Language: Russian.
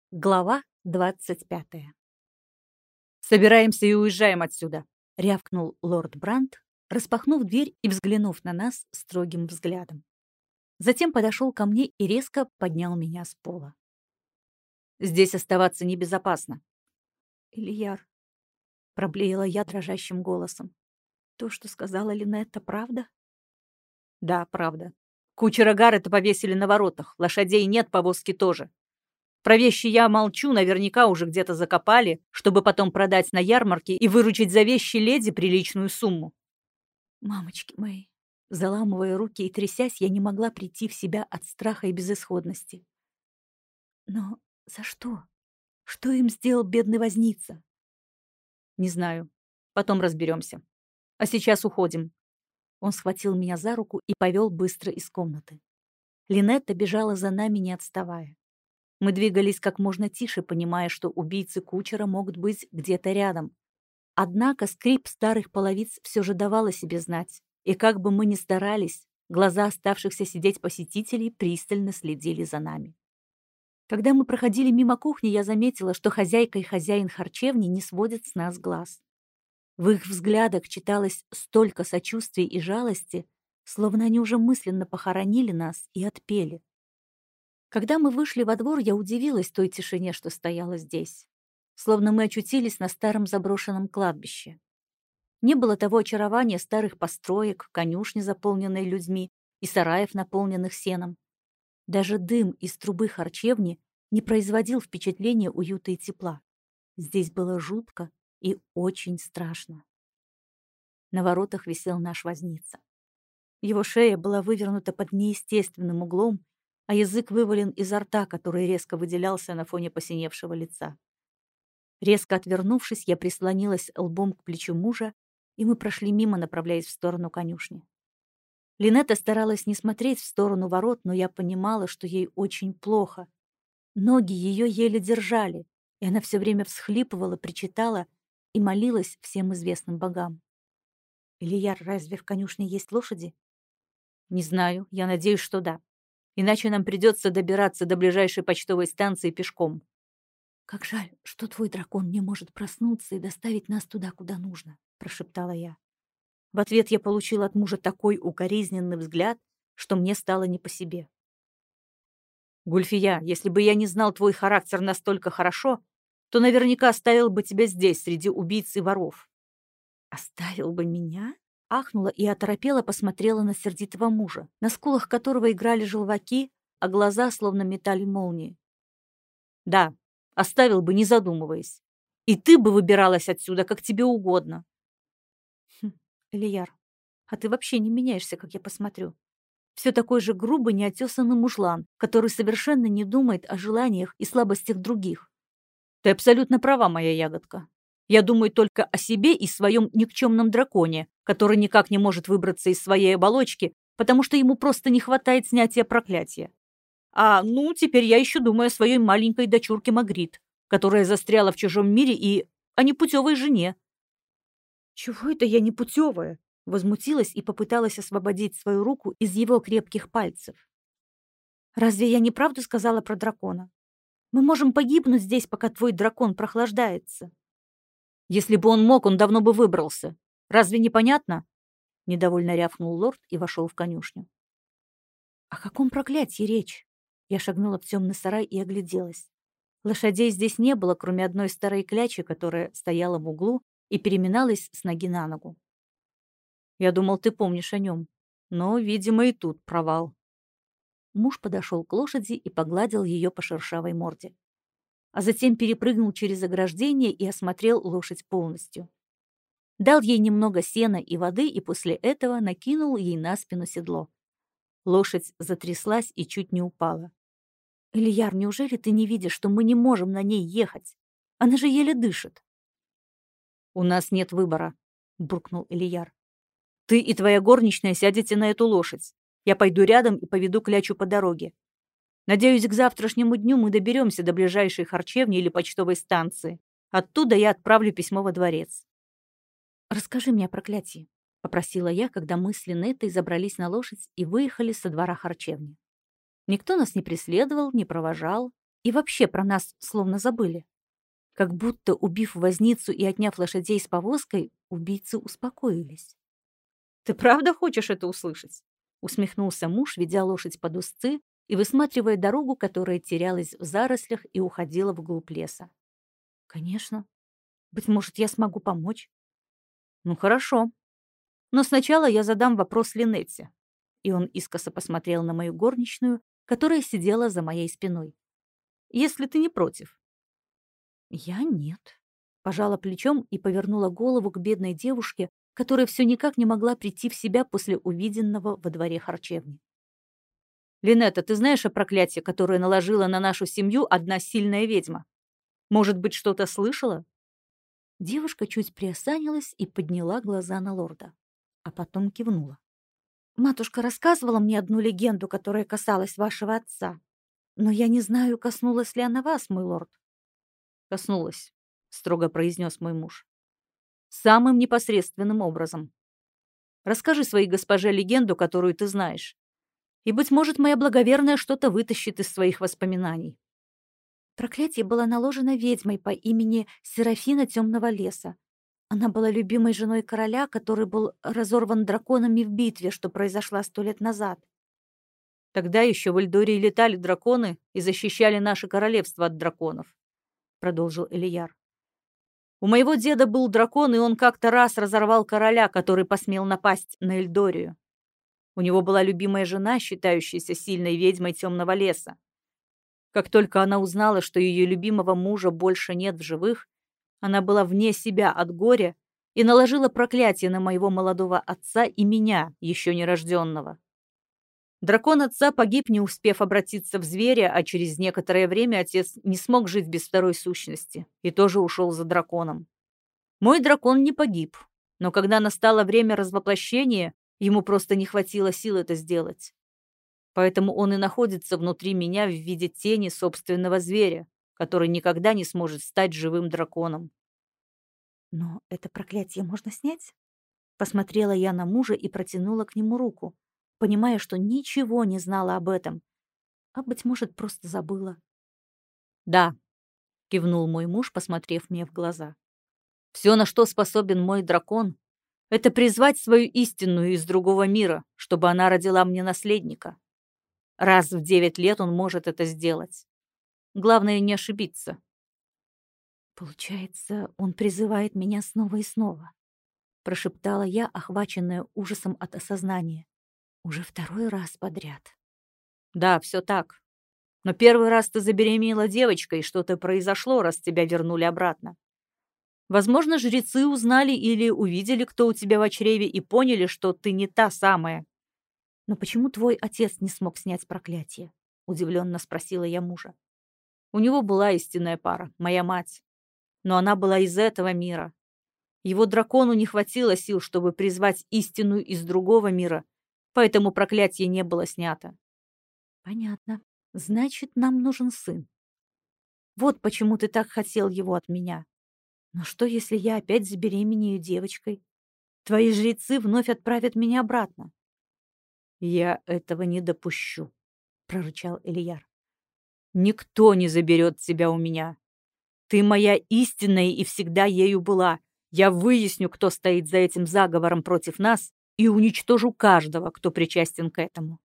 Глава 25. «Собираемся и уезжаем отсюда», — рявкнул лорд Брандт, распахнув дверь и взглянув на нас строгим взглядом. Затем подошел ко мне и резко поднял меня с пола. «Здесь оставаться небезопасно». «Ильяр», — проблеяла я дрожащим голосом, — «то, что сказала Линетта, правда?» «Да, правда. Кучера Гаррета повесили на воротах, лошадей нет, повозки тоже. Про вещи я молчу, наверняка уже где-то закопали, чтобы потом продать на ярмарке и выручить за вещи леди приличную сумму». «Мамочки мои!» Заламывая руки и трясясь, я не могла прийти в себя от страха и безысходности. «Но за что? Что им сделал бедный возница?» «Не знаю. Потом разберемся. А сейчас уходим». Он схватил меня за руку и повел быстро из комнаты. Линетта бежала за нами, не отставая. Мы двигались как можно тише, понимая, что убийцы кучера могут быть где-то рядом. Однако скрип старых половиц все же давал о себе знать. И как бы мы ни старались, глаза оставшихся сидеть посетителей пристально следили за нами. Когда мы проходили мимо кухни, я заметила, что хозяйка и хозяин харчевни не сводят с нас глаз. В их взглядах читалось столько сочувствия и жалости, словно они уже мысленно похоронили нас и отпели. Когда мы вышли во двор, я удивилась той тишине, что стояла здесь. Словно мы очутились на старом заброшенном кладбище. Не было того очарования старых построек, конюшни, заполненной людьми, и сараев, наполненных сеном. Даже дым из трубы харчевни не производил впечатления уюта и тепла. Здесь было жутко и очень страшно. На воротах висел наш возница. Его шея была вывернута под неестественным углом, а язык вывален изо рта, который резко выделялся на фоне посиневшего лица. Резко отвернувшись, я прислонилась лбом к плечу мужа, и мы прошли мимо, направляясь в сторону конюшни. Линетта старалась не смотреть в сторону ворот, но я понимала, что ей очень плохо. Ноги ее еле держали, и она все время всхлипывала, причитала и молилась всем известным богам. «Ильяр, разве в конюшне есть лошади?» «Не знаю, я надеюсь, что да. Иначе нам придется добираться до ближайшей почтовой станции пешком». «Как жаль, что твой дракон не может проснуться и доставить нас туда, куда нужно», — прошептала я. В ответ я получила от мужа такой укоризненный взгляд, что мне стало не по себе. «Гульфия, если бы я не знал твой характер настолько хорошо, то наверняка оставил бы тебя здесь, среди убийц и воров». «Оставил бы меня?» — ахнула и оторопела посмотрела на сердитого мужа, на скулах которого играли желваки, а глаза словно метали молнии. «Да, оставил бы, не задумываясь. И ты бы выбиралась отсюда, как тебе угодно». «Элияр, а ты вообще не меняешься, как я посмотрю. Все такой же грубый, неотесанный мужлан, который совершенно не думает о желаниях и слабостях других». «Ты абсолютно права, моя ягодка. Я думаю только о себе и своем никчемном драконе, который никак не может выбраться из своей оболочки, потому что ему просто не хватает снятия проклятия. Теперь я еще думаю о своей маленькой дочурке Магрит, которая застряла в чужом мире, и о непутевой жене». «Чего это я непутевая?» Возмутилась и попыталась освободить свою руку из его крепких пальцев. «Разве я неправду сказала про дракона? Мы можем погибнуть здесь, пока твой дракон прохлаждается». «Если бы он мог, он давно бы выбрался. Разве не понятно?» Недовольно рявкнул лорд и вошел в конюшню. «О каком проклятии речь?» Я шагнула в темный сарай и огляделась. Лошадей здесь не было, кроме одной старой клячи, которая стояла в углу и переминалась с ноги на ногу. «Я думал, ты помнишь о нем. Но, видимо, и тут провал». Муж подошел к лошади и погладил ее по шершавой морде. А затем перепрыгнул через ограждение и осмотрел лошадь полностью. Дал ей немного сена и воды и после этого накинул ей на спину седло. Лошадь затряслась и чуть не упала. «Ильяр, неужели ты не видишь, что мы не можем на ней ехать? Она же еле дышит». «У нас нет выбора», — буркнул Ильяр. «Ты и твоя горничная сядете на эту лошадь. Я пойду рядом и поведу клячу по дороге. Надеюсь, к завтрашнему дню мы доберемся до ближайшей харчевни или почтовой станции. Оттуда я отправлю письмо во дворец». «Расскажи мне о проклятии», — попросила я, когда мы с Линеттой забрались на лошадь и выехали со двора харчевни. Никто нас не преследовал, не провожал. и вообще про нас словно забыли. Как будто, убив возницу и отняв лошадей с повозкой, убийцы успокоились. «Ты правда хочешь это услышать?» Усмехнулся муж, ведя лошадь под узцы и высматривая дорогу, которая терялась в зарослях и уходила вглубь леса. «Конечно. Быть может, я смогу помочь?» «Ну хорошо. Но сначала я задам вопрос Линетте». И он искоса посмотрел на мою горничную, которая сидела за моей спиной. «Если ты не против». «Я нет». Пожала плечом и повернула голову к бедной девушке, которая все никак не могла прийти в себя после увиденного во дворе харчевни. «Линетта, ты знаешь о проклятии, которое наложила на нашу семью одна сильная ведьма? Может быть, что-то слышала?» Девушка чуть приосанилась и подняла глаза на лорда, а потом кивнула. «Матушка рассказывала мне одну легенду, которая касалась вашего отца. Но я не знаю, коснулась ли она вас, мой лорд». «Коснулась», — строго произнес мой муж. «Самым непосредственным образом. Расскажи своей госпоже легенду, которую ты знаешь. И, быть может, моя благоверная что-то вытащит из своих воспоминаний». Проклятие было наложено ведьмой по имени Серафина Темного леса. Она была любимой женой короля, который был разорван драконами в битве, что произошла 100 лет назад. «Тогда еще в Эльдории летали драконы и защищали наше королевство от драконов», — продолжил Элияр. «У моего деда был дракон, и он как-то раз разорвал короля, который посмел напасть на Эльдорию. У него была любимая жена, считающаяся сильной ведьмой Темного леса. Как только она узнала, что ее любимого мужа больше нет в живых, она была вне себя от горя и наложила проклятие на моего молодого отца и меня, еще нерожденного. Дракон отца погиб, не успев обратиться в зверя, а через некоторое время отец не смог жить без второй сущности и тоже ушел за драконом. Мой дракон не погиб, но когда настало время развоплощения, ему просто не хватило сил это сделать. Поэтому он и находится внутри меня в виде тени собственного зверя, который никогда не сможет стать живым драконом. «Но это проклятие можно снять?» Посмотрела я на мужа и протянула к нему руку, понимая, что ничего не знала об этом, а, быть может, просто забыла. «Да», — кивнул мой муж, посмотрев мне в глаза. «Все, на что способен мой дракон, это призвать свою истинную из другого мира, чтобы она родила мне наследника. Раз в 9 лет он может это сделать. Главное, не ошибиться». «Получается, он призывает меня снова и снова», — прошептала я, охваченная ужасом от осознания. «Уже второй раз подряд». «Да, все так. Но первый раз ты забеременела девочкой, и что-то произошло, раз тебя вернули обратно. Возможно, жрецы узнали или увидели, кто у тебя в чреве, и поняли, что ты не та самая». «Но почему твой отец не смог снять проклятие?» — удивленно спросила я мужа. У него была истинная пара, моя мать. Но она была из этого мира. Его дракону не хватило сил, чтобы призвать истинную из другого мира, поэтому проклятие не было снято. «Понятно. Значит, нам нужен сын. Вот почему ты так хотел его от меня. Но что, если я опять забеременею девочкой? Твои жрецы вновь отправят меня обратно». «Я этого не допущу», — прорычал Элияр. «Никто не заберет тебя у меня. Ты моя истинная и всегда ею была. Я выясню, кто стоит за этим заговором против нас, и уничтожу каждого, кто причастен к этому».